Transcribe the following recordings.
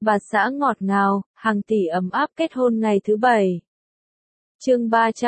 bà xã ngọt ngào, hàng tỷ ấm áp kết hôn ngày thứ 7. Chương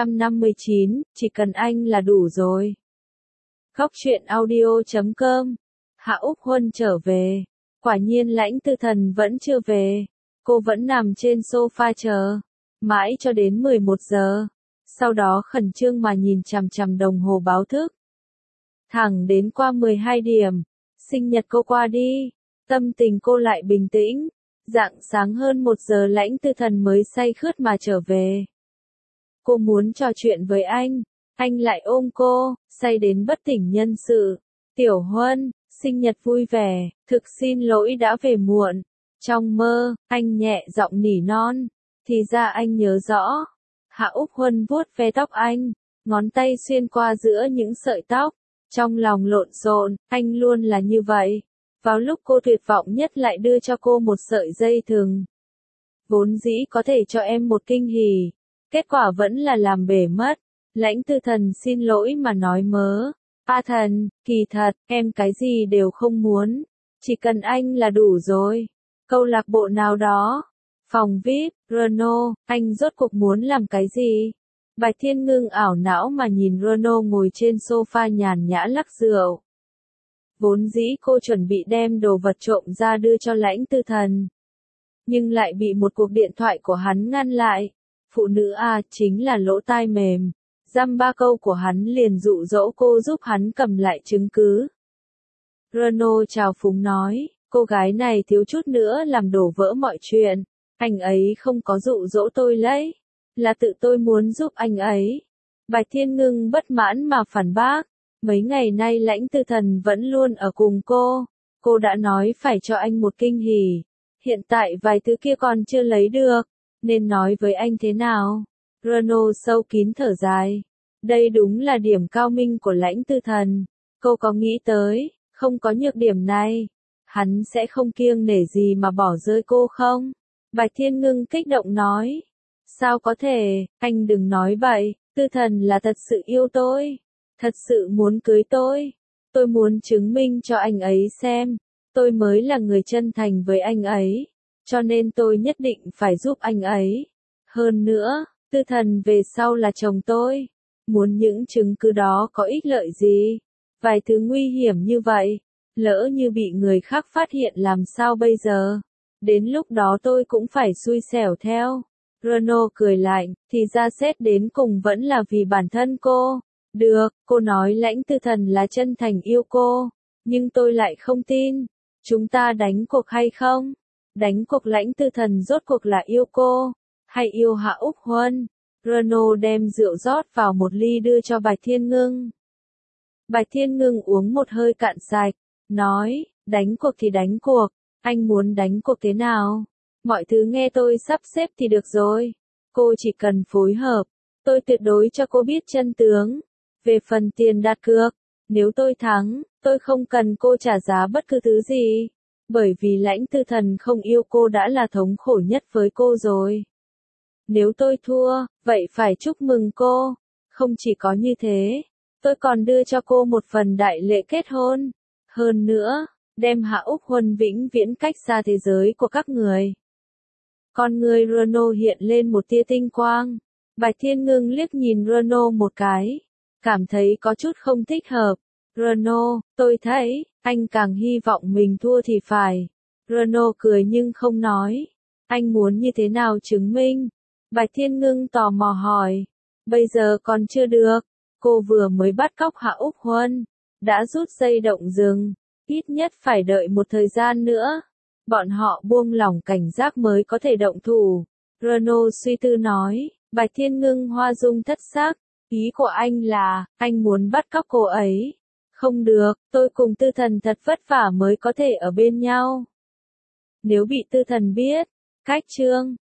359, chỉ cần anh là đủ rồi. Góc truyện audio.com. Hạ Úc Huân trở về. Quả nhiên Lãnh Tư Thần vẫn chưa về. Cô vẫn nằm trên sofa chờ. Mãi cho đến 11 giờ. Sau đó khẩn trương mà nhìn chằm chằm đồng hồ báo thức. Thẳng đến qua 12 điểm. Sinh nhật cô qua đi. Tâm tình cô lại bình tĩnh. Rạng sáng hơn 1 giờ Lãnh Tư Thần mới say khướt mà trở về. Cô muốn trò chuyện với anh lại ôm cô, say đến bất tỉnh nhân sự. Tiểu Huân, sinh nhật vui vẻ, thực xin lỗi đã về muộn. Trong mơ, anh nhẹ giọng nỉ non, thì ra anh nhớ rõ. Hạ Úc Huân vuốt ve tóc anh, ngón tay xuyên qua giữa những sợi tóc. Trong lòng lộn xộn, anh luôn là như vậy. Vào lúc cô tuyệt vọng nhất lại đưa cho cô một sợi dây thừng. Vốn dĩ có thể cho em một kinh hỉ. Kết quả vẫn là làm bể mất. Lãnh Tư Thần xin lỗi mà nói mớ. A Thần, kỳ thật, em cái gì đều không muốn. Chỉ cần anh là đủ rồi. Câu lạc bộ nào đó. Phòng VIP, Renault, anh rốt cuộc muốn làm cái gì? Bạch Thiên Ngưng ảo não mà nhìn Renault ngồi trên sofa nhàn nhã lắc rượu. Vốn dĩ cô chuẩn bị đem đồ vật trộm ra đưa cho Lãnh Tư Thần. Nhưng lại bị một cuộc điện thoại của hắn ngăn lại. Phụ nữ chính là lỗ tai mềm. Dăm ba câu của hắn liền dụ dỗ cô giúp hắn cầm lại chứng cứ. Renault chào phúng nói, cô gái này thiếu chút nữa làm đổ vỡ mọi chuyện. Anh ấy không có dụ dỗ tôi lấy. Là tự tôi muốn giúp anh ấy. Bạch Thiên Ngưng bất mãn mà phản bác. Mấy ngày nay Lãnh Tư Thần vẫn luôn ở cùng cô. Cô đã nói phải cho anh một kinh hỉ. Hiện tại vài thứ kia còn chưa lấy được. Nên nói với anh thế nào? Renault sâu kín thở dài. Đây đúng là điểm cao minh của Lãnh Tư Thần. Cô có nghĩ tới, không có nhược điểm này. Hắn sẽ không kiêng nể gì mà bỏ rơi cô không? Bạch Thiên Ngưng kích động nói. Sao có thể, anh đừng nói bậy. Tư Thần là thật sự yêu tôi. Thật sự muốn cưới tôi. Tôi muốn chứng minh cho anh ấy xem. Tôi mới là người chân thành với anh ấy. Cho nên tôi nhất định phải giúp anh ấy. Hơn nữa, Tư Thần về sau là chồng tôi. Muốn những chứng cứ đó có ích lợi gì? Vài thứ nguy hiểm như vậy. Lỡ như bị người khác phát hiện làm sao bây giờ? Đến lúc đó tôi cũng phải xui xẻo theo. Renault cười lạnh, thì ra xét đến cùng vẫn là vì bản thân cô. Được, cô nói Lãnh Tư Thần là chân thành yêu cô. Nhưng tôi lại không tin. Chúng ta đánh cuộc hay không? Đánh cuộc Lãnh Tư Thần rốt cuộc là yêu cô, hay yêu Hạ Úc Huân? Renault đem rượu rót vào một ly đưa cho Bạch Thiên Ngưng. Bạch Thiên Ngưng uống một hơi cạn sạch, nói, đánh cuộc thì đánh cuộc, anh muốn đánh cuộc thế nào? Mọi thứ nghe tôi sắp xếp thì được rồi. Cô chỉ cần phối hợp, tôi tuyệt đối cho cô biết chân tướng. Về phần tiền đặt cược, nếu tôi thắng, tôi không cần cô trả giá bất cứ thứ gì. Bởi vì Lãnh Tư Thần không yêu cô đã là thống khổ nhất với cô rồi. Nếu tôi thua, vậy phải chúc mừng cô. Không chỉ có như thế, tôi còn đưa cho cô một phần đại lễ kết hôn. Hơn nữa, đem Hạ Úc Huân vĩnh viễn cách xa thế giới của các người. Con người Renault hiện lên một tia tinh quang. Bạch Thiên Ngưng liếc nhìn Renault một cái. Cảm thấy có chút không thích hợp. Renault, tôi thấy, anh càng hy vọng mình thua thì phải. Renault cười nhưng không nói. Anh muốn như thế nào chứng minh? Bạch Thiên Ngưng tò mò hỏi. Bây giờ còn chưa được. Cô vừa mới bắt cóc Hạ Úc Huân. Đã rút dây động rừng. Ít nhất phải đợi một thời gian nữa. Bọn họ buông lỏng cảnh giác mới có thể động thủ. Renault suy tư nói. Bạch Thiên Ngưng hoa dung thất sắc. Ý của anh là, anh muốn bắt cóc cô ấy. Không được, tôi cùng Tư Thần thật vất vả mới có thể ở bên nhau. Nếu bị Tư Thần biết, cách chương